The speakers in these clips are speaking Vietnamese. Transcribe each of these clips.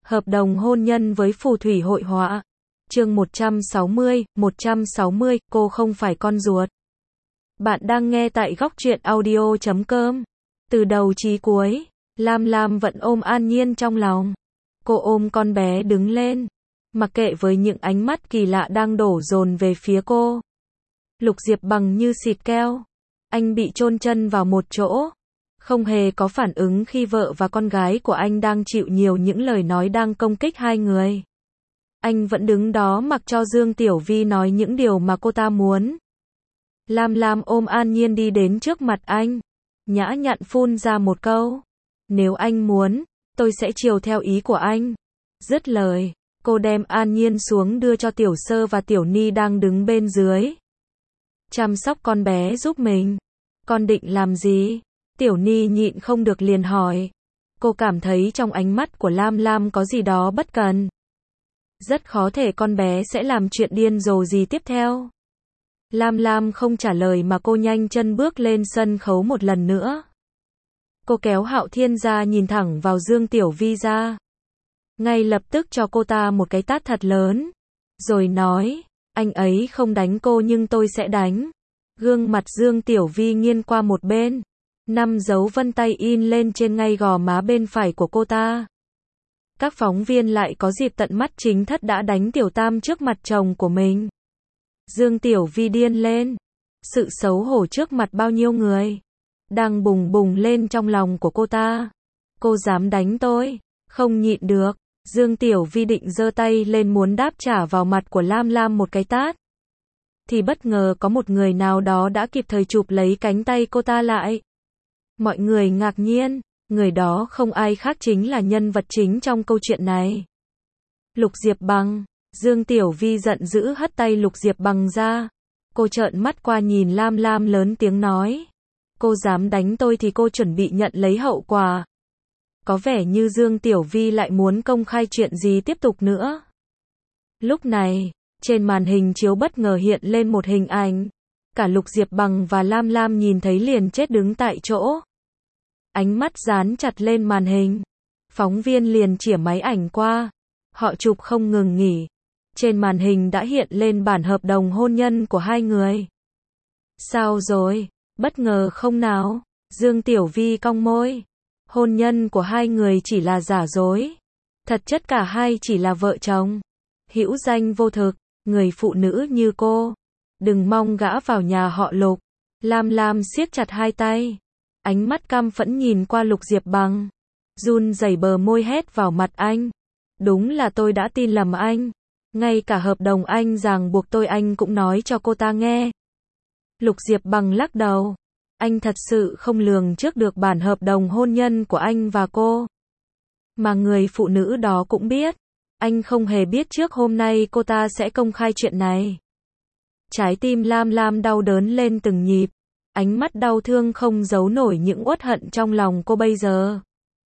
Hợp đồng hôn nhân với phù thủy hội họa. Chương 160, cô không phải con ruột. Bạn đang nghe tại góc truyện audio.com. Từ đầu chí cuối, Lam Lam vẫn ôm An Nhiên trong lòng. Cô ôm con bé đứng lên, mặc kệ với những ánh mắt kỳ lạ đang đổ dồn về phía cô. Lục Diệp Bằng như xịt keo. Anh bị chôn chân vào một chỗ, không hề có phản ứng khi vợ và con gái của anh đang chịu nhiều những lời nói đang công kích hai người. Anh vẫn đứng đó mặc cho Dương Tiểu Vi nói những điều mà cô ta muốn. Lam Lam ôm An Nhiên đi đến trước mặt anh, nhã nhặn phun ra một câu: "Nếu anh muốn, tôi sẽ chiều theo ý của anh." Dứt lời, cô đem An Nhiên xuống đưa cho Tiểu Sơ và Tiểu Ni đang đứng bên dưới. "Chăm sóc con bé giúp mình." "Con định làm gì?" Tiểu Ni nhịn không được liền hỏi. Cô cảm thấy trong ánh mắt của Lam Lam có gì đó bất cần. Rất khó thể con bé sẽ làm chuyện điên rồ gì tiếp theo. Lam Lam không trả lời mà cô nhanh chân bước lên sân khấu một lần nữa. Cô kéo Hạo Thiên ra nhìn thẳng vào Dương Tiểu Vi ra. Ngay lập tức cho cô ta một cái tát thật lớn. Rồi nói, anh ấy không đánh cô nhưng tôi sẽ đánh. Gương mặt Dương Tiểu Vi nghiêng qua một bên. 5 dấu vân tay in lên trên ngay gò má bên phải của cô ta. Các phóng viên lại có dịp tận mắt chính thất đã đánh Tiểu Tam trước mặt chồng của mình. Dương Tiểu Vi điên lên. Sự xấu hổ trước mặt bao nhiêu người đang bùng bùng lên trong lòng của cô ta. Cô dám đánh tôi? Không nhịn được, Dương Tiểu Vi định giơ tay lên muốn đáp trả vào mặt của Lam Lam một cái tát. Thì bất ngờ có một người nào đó đã kịp thời chụp lấy cánh tay cô ta lại. Mọi người ngạc nhiên, người đó không ai khác chính là nhân vật chính trong câu chuyện này. Lục Diệp Bằng. Dương Tiểu Vi giận dữ hất tay Lục Diệp Bằng ra. Cô trợn mắt qua nhìn Lam Lam lớn tiếng nói. Cô dám đánh tôi thì cô chuẩn bị nhận lấy hậu quả. Có vẻ như Dương Tiểu Vi lại muốn công khai chuyện gì tiếp tục nữa. Lúc này, trên màn hình chiếu bất ngờ hiện lên một hình ảnh. Cả Lục Diệp Bằng và Lam Lam nhìn thấy liền chết đứng tại chỗ. Ánh mắt dán chặt lên màn hình. Phóng viên liền chĩa máy ảnh qua. Họ chụp không ngừng nghỉ. Trên màn hình đã hiện lên bản hợp đồng hôn nhân của hai người. Sao rồi? Bất ngờ không nào? Dương Tiểu Vi cong môi. Hôn nhân của hai người chỉ là giả dối. Thật chất cả hai chỉ là vợ chồng. Hữu danh vô thực, người phụ nữ như cô. Đừng mong gã vào nhà họ Lục. Lam Lam siết chặt hai tay. Ánh mắt căm phẫn nhìn qua Lục Diệp Bằng. Run rẩy bờ môi hét vào mặt anh. Đúng là tôi đã tin lầm anh. Ngay cả hợp đồng anh ràng buộc tôi anh cũng nói cho cô ta nghe. Lục Diệp Bằng lắc đầu. Anh thật sự không lường trước được bản hợp đồng hôn nhân của anh và cô. Mà người phụ nữ đó cũng biết. Anh không hề biết trước hôm nay cô ta sẽ công khai chuyện này. Trái tim Lam Lam đau đớn lên từng nhịp. Ánh mắt đau thương không giấu nổi những uất hận trong lòng cô bây giờ.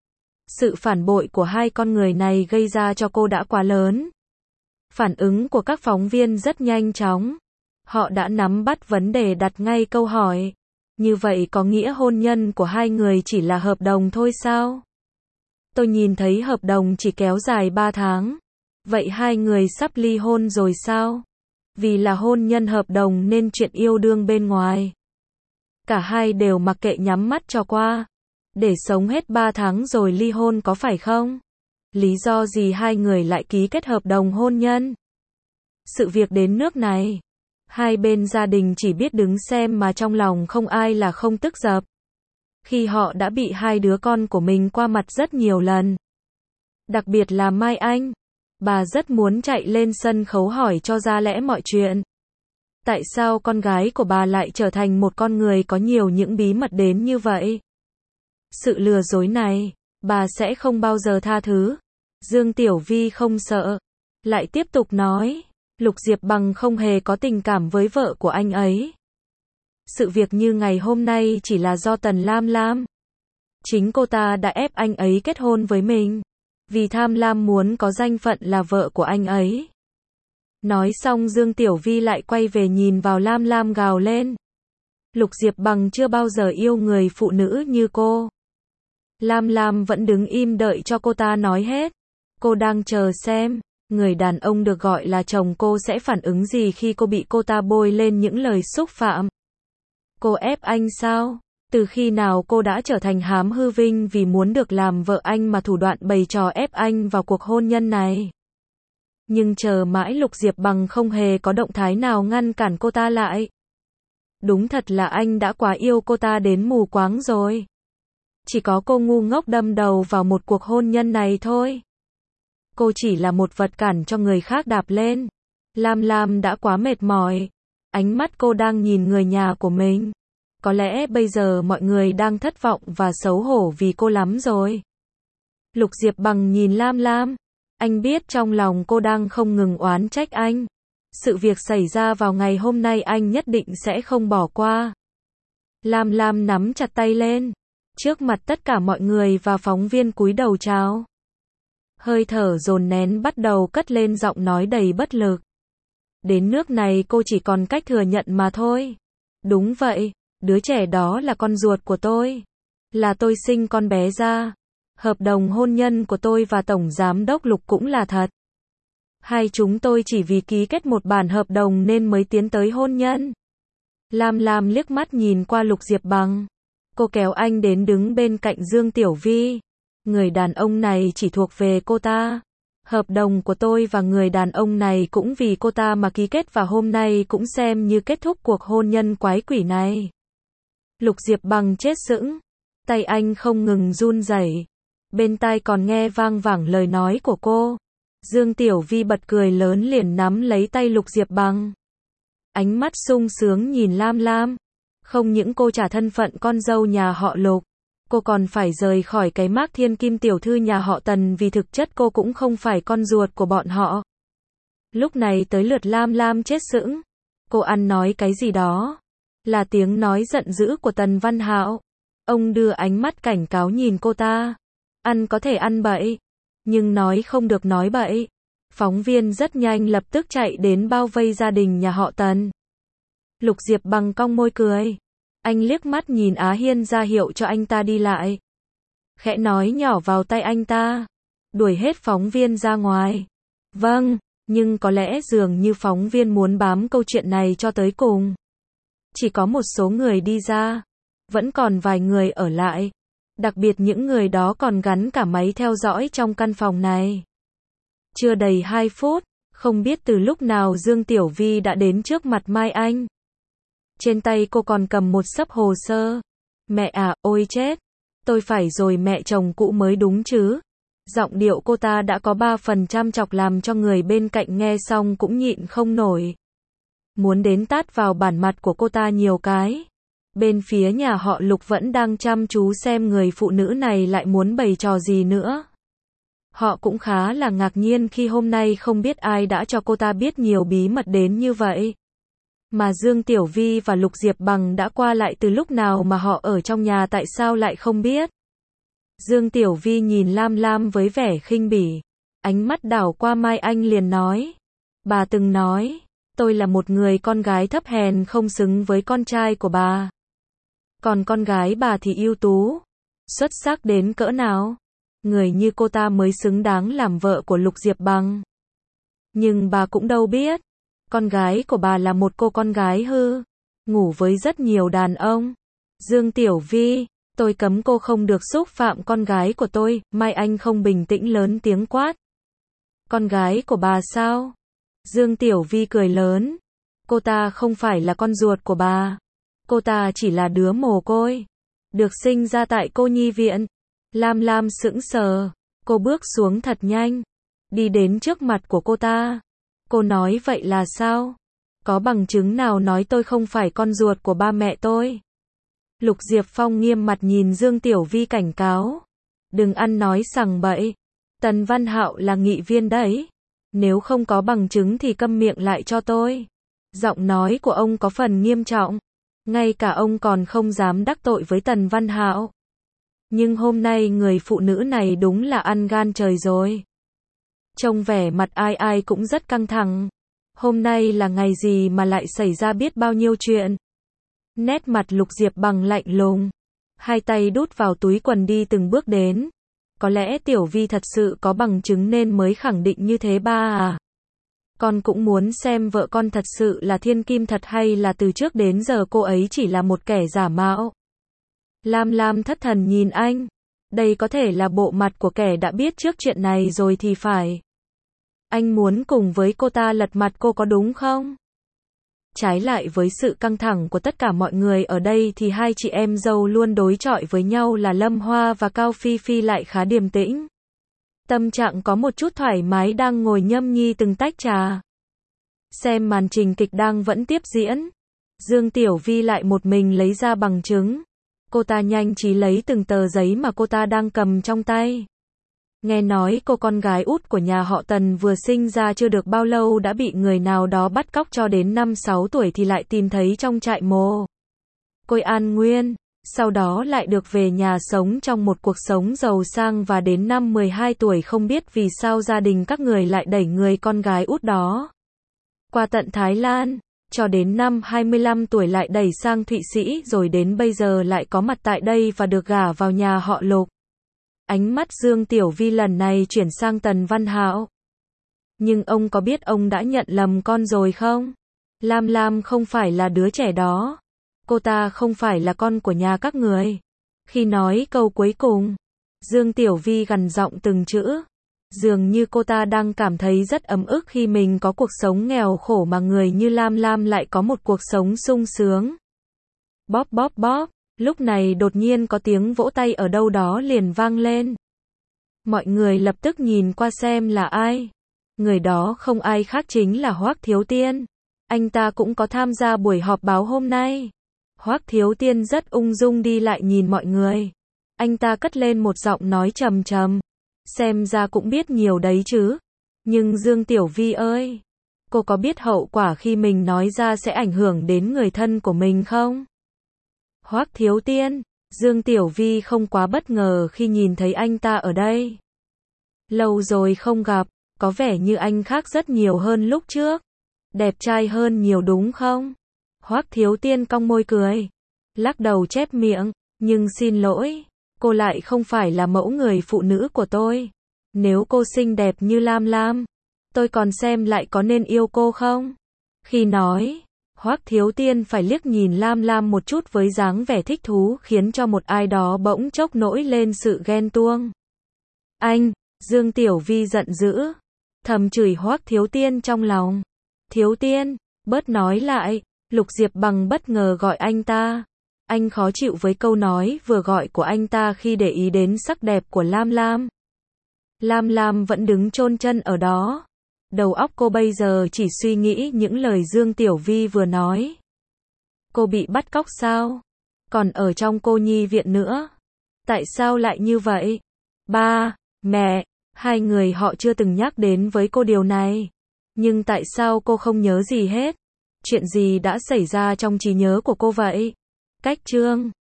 Sự phản bội của hai con người này gây ra cho cô đã quá lớn. Phản ứng của các phóng viên rất nhanh chóng. Họ đã nắm bắt vấn đề đặt ngay câu hỏi. Như vậy có nghĩa hôn nhân của hai người chỉ là hợp đồng thôi sao? Tôi nhìn thấy hợp đồng chỉ kéo dài 3 tháng. Vậy hai người sắp ly hôn rồi sao? Vì là hôn nhân hợp đồng nên chuyện yêu đương bên ngoài. Cả hai đều mặc kệ nhắm mắt cho qua. Để sống hết 3 tháng rồi ly hôn có phải không? Lý do gì hai người lại ký kết hợp đồng hôn nhân? Sự việc đến nước này, hai bên gia đình chỉ biết đứng xem mà trong lòng không ai là không tức dập. Khi họ đã bị hai đứa con của mình qua mặt rất nhiều lần. Đặc biệt là Mai Anh. Bà rất muốn chạy lên sân khấu hỏi cho ra lẽ mọi chuyện. Tại sao con gái của bà lại trở thành một con người có nhiều những bí mật đến như vậy? Sự lừa dối này, bà sẽ không bao giờ tha thứ. Dương Tiểu Vi không sợ. Lại tiếp tục nói, Lục Diệp Bằng không hề có tình cảm với vợ của anh ấy. Sự việc như ngày hôm nay chỉ là do Tần Lam Lam. Chính cô ta đã ép anh ấy kết hôn với mình. Vì tham lam muốn có danh phận là vợ của anh ấy. Nói xong Dương Tiểu Vi lại quay về nhìn vào Lam Lam gào lên. Lục Diệp Bằng chưa bao giờ yêu người phụ nữ như cô. Lam Lam vẫn đứng im đợi cho cô ta nói hết. Cô đang chờ xem, người đàn ông được gọi là chồng cô sẽ phản ứng gì khi cô bị cô ta bôi lên những lời xúc phạm. Cô ép anh sao? Từ khi nào cô đã trở thành hám hư vinh vì muốn được làm vợ anh mà thủ đoạn bày trò ép anh vào cuộc hôn nhân này? Nhưng chờ mãi Lục Diệp Bằng không hề có động thái nào ngăn cản cô ta lại. Đúng thật là anh đã quá yêu cô ta đến mù quáng rồi. Chỉ có cô ngu ngốc đâm đầu vào một cuộc hôn nhân này thôi. Cô chỉ là một vật cản cho người khác đạp lên. Lam Lam đã quá mệt mỏi. Ánh mắt cô đang nhìn người nhà của mình. Có lẽ bây giờ mọi người đang thất vọng và xấu hổ vì cô lắm rồi. Lục Diệp Bằng nhìn Lam Lam. Anh biết trong lòng cô đang không ngừng oán trách anh. Sự việc xảy ra vào ngày hôm nay anh nhất định sẽ không bỏ qua. Lam Lam nắm chặt tay lên. Trước mặt tất cả mọi người và phóng viên cúi đầu chào. Hơi thở dồn nén bắt đầu cất lên giọng nói đầy bất lực. Đến nước này cô chỉ còn cách thừa nhận mà thôi. Đúng vậy, đứa trẻ đó là con ruột của tôi. Là tôi sinh con bé ra. Hợp đồng hôn nhân của tôi và Tổng Giám đốc Lục cũng là thật. Hai chúng tôi chỉ vì ký kết một bản hợp đồng nên mới tiến tới hôn nhân. Lam Lam liếc mắt nhìn qua Lục Diệp Bằng. Cô kéo anh đến đứng bên cạnh Dương Tiểu Vi. Người đàn ông này chỉ thuộc về cô ta. Hợp đồng của tôi và người đàn ông này cũng vì cô ta mà ký kết và hôm nay cũng xem như kết thúc cuộc hôn nhân quái quỷ này. Lục Diệp Bằng chết sững. Tay anh không ngừng run rẩy. Bên tai còn nghe vang vẳng lời nói của cô. Dương Tiểu Vi bật cười lớn liền nắm lấy tay Lục Diệp Bằng. Ánh mắt sung sướng nhìn Lam Lam. Không những cô trả thân phận con dâu nhà họ Lục, cô còn phải rời khỏi cái mác thiên kim tiểu thư nhà họ Tần vì thực chất cô cũng không phải con ruột của bọn họ. Lúc này tới lượt Lam Lam chết sững. Cô ăn nói cái gì đó? Là tiếng nói giận dữ của Tần Văn Hạo. Ông đưa ánh mắt cảnh cáo nhìn cô ta. Ăn có thể ăn bậy, nhưng nói không được nói bậy. Phóng viên rất nhanh lập tức chạy đến bao vây gia đình nhà họ Tần. Lục Diệp Bằng cong môi cười. Anh liếc mắt nhìn Á Hiên ra hiệu cho anh ta đi lại. Khẽ nói nhỏ vào tay anh ta. Đuổi hết phóng viên ra ngoài. Vâng, nhưng có lẽ dường như phóng viên muốn bám câu chuyện này cho tới cùng. Chỉ có một số người đi ra. Vẫn còn vài người ở lại. Đặc biệt những người đó còn gắn cả máy theo dõi trong căn phòng này. Chưa đầy 2 phút, không biết từ lúc nào Dương Tiểu Vi đã đến trước mặt Mai Anh. Trên tay cô còn cầm một xấp hồ sơ. Mẹ à, ôi chết. Tôi phải rồi mẹ chồng cũ mới đúng chứ. Giọng điệu cô ta đã có 3% chọc làm cho người bên cạnh nghe xong cũng nhịn không nổi. Muốn đến tát vào bản mặt của cô ta nhiều cái. Bên phía nhà họ Lục vẫn đang chăm chú xem người phụ nữ này lại muốn bày trò gì nữa. Họ cũng khá là ngạc nhiên khi hôm nay không biết ai đã cho cô ta biết nhiều bí mật đến như vậy. Mà Dương Tiểu Vi và Lục Diệp Bằng đã qua lại từ lúc nào mà họ ở trong nhà tại sao lại không biết. Dương Tiểu Vi nhìn Lam Lam với vẻ khinh bỉ. Ánh mắt đảo qua Mai Anh liền nói. Bà từng nói, tôi là một người con gái thấp hèn không xứng với con trai của bà. Còn con gái bà thì ưu tú, xuất sắc đến cỡ nào. Người như cô ta mới xứng đáng làm vợ của Lục Diệp Bằng. Nhưng bà cũng đâu biết. Con gái của bà là một cô con gái hư. Ngủ với rất nhiều đàn ông. Dương Tiểu Vi, tôi cấm cô không được xúc phạm con gái của tôi. Mai Anh không bình tĩnh lớn tiếng quát. Con gái của bà sao? Dương Tiểu Vi cười lớn. Cô ta không phải là con ruột của bà. Cô ta chỉ là đứa mồ côi. Được sinh ra tại cô nhi viện. Lam Lam sững sờ. Cô bước xuống thật nhanh. Đi đến trước mặt của cô ta. Cô nói vậy là sao? Có bằng chứng nào nói tôi không phải con ruột của ba mẹ tôi? Lục Diệp Phong nghiêm mặt nhìn Dương Tiểu Vi cảnh cáo. Đừng ăn nói sằng bậy. Tần Văn Hạo là nghị viên đấy. Nếu không có bằng chứng thì câm miệng lại cho tôi. Giọng nói của ông có phần nghiêm trọng. Ngay cả ông còn không dám đắc tội với Tần Văn Hạo. Nhưng hôm nay người phụ nữ này đúng là ăn gan trời rồi. Trông vẻ mặt ai ai cũng rất căng thẳng. Hôm nay là ngày gì mà lại xảy ra biết bao nhiêu chuyện. Nét mặt Lục Diệp Bằng lạnh lùng. Hai tay đút vào túi quần đi từng bước đến. có lẽ Tiểu Vi thật sự có bằng chứng nên mới khẳng định như thế ba à. Con cũng muốn xem vợ con thật sự là thiên kim thật hay là từ trước đến giờ cô ấy chỉ là một kẻ giả mạo. Lam Lam thất thần nhìn anh. Đây có thể là bộ mặt của kẻ đã biết trước chuyện này rồi thì phải. Anh muốn cùng với cô ta lật mặt cô có đúng không? Trái lại với sự căng thẳng của tất cả mọi người ở đây thì hai chị em dâu luôn đối chọi với nhau là Lâm Hoa và Cao Phi Phi lại khá điềm tĩnh. Tâm trạng có một chút thoải mái đang ngồi nhâm nhi từng tách trà. Xem màn trình kịch đang vẫn tiếp diễn. Dương Tiểu Vi lại một mình lấy ra bằng chứng. Cô ta nhanh trí lấy từng tờ giấy mà cô ta đang cầm trong tay. Nghe nói cô con gái út của nhà họ Tần vừa sinh ra chưa được bao lâu đã bị người nào đó bắt cóc cho đến 5-6 tuổi thì lại tìm thấy trong trại mồ côi An Nguyên. Sau đó lại được về nhà sống trong một cuộc sống giàu sang và đến năm 12 tuổi không biết vì sao gia đình các người lại đẩy người con gái út đó qua tận Thái Lan. Cho đến năm 25 tuổi lại đẩy sang Thụy Sĩ rồi đến bây giờ lại có mặt tại đây và được gả vào nhà họ Lục. Ánh mắt Dương Tiểu Vi lần này chuyển sang Tần Văn Hạo. Nhưng ông có biết ông đã nhận lầm con rồi không? Lam Lam không phải là đứa trẻ đó. Cô ta không phải là con của nhà các người. Khi nói câu cuối cùng, Dương Tiểu Vi gằn giọng từng chữ. Dường như cô ta đang cảm thấy rất ấm ức khi mình có cuộc sống nghèo khổ mà người như Lam Lam lại có một cuộc sống sung sướng. Bóp bóp bóp, lúc này đột nhiên có tiếng vỗ tay ở đâu đó liền vang lên. Mọi người lập tức nhìn qua xem là ai. Người đó không ai khác chính là Hoắc Thiếu Tiên. Anh ta cũng có tham gia buổi họp báo hôm nay. Hoắc Thiếu Tiên rất ung dung đi lại nhìn mọi người. Anh ta cất lên một giọng nói trầm trầm. Xem ra cũng biết nhiều đấy chứ. Nhưng Dương Tiểu Vi ơi, cô có biết hậu quả khi mình nói ra sẽ ảnh hưởng đến người thân của mình không? Hoắc Thiếu Tiên, Dương Tiểu Vi không quá bất ngờ khi nhìn thấy anh ta ở đây. Lâu rồi không gặp, có vẻ như anh khác rất nhiều hơn lúc trước. Đẹp trai hơn nhiều đúng không? Hoắc Thiếu Tiên cong môi cười, lắc đầu chép miệng, nhưng xin lỗi, cô lại không phải là mẫu người phụ nữ của tôi. Nếu cô xinh đẹp như Lam Lam, tôi còn xem lại có nên yêu cô không? Khi nói, Hoắc Thiếu Tiên phải liếc nhìn Lam Lam một chút với dáng vẻ thích thú khiến cho một ai đó bỗng chốc nổi lên sự ghen tuông. Anh, Dương Tiểu Vi giận dữ, thầm chửi Hoắc Thiếu Tiên trong lòng. Thiếu Tiên, bớt nói lại, Lục Diệp Bằng bất ngờ gọi anh ta. Anh khó chịu với câu nói vừa gọi của anh ta khi để ý đến sắc đẹp của Lam Lam. Lam Lam vẫn đứng chôn chân ở đó. Đầu óc cô bây giờ chỉ suy nghĩ những lời Dương Tiểu Vi vừa nói. Cô bị bắt cóc sao? Còn ở trong cô nhi viện nữa. Tại sao lại như vậy? Ba, mẹ, hai người họ chưa từng nhắc đến với cô điều này. Nhưng tại sao cô không nhớ gì hết? Chuyện gì đã xảy ra trong trí nhớ của cô vậy? Cách chương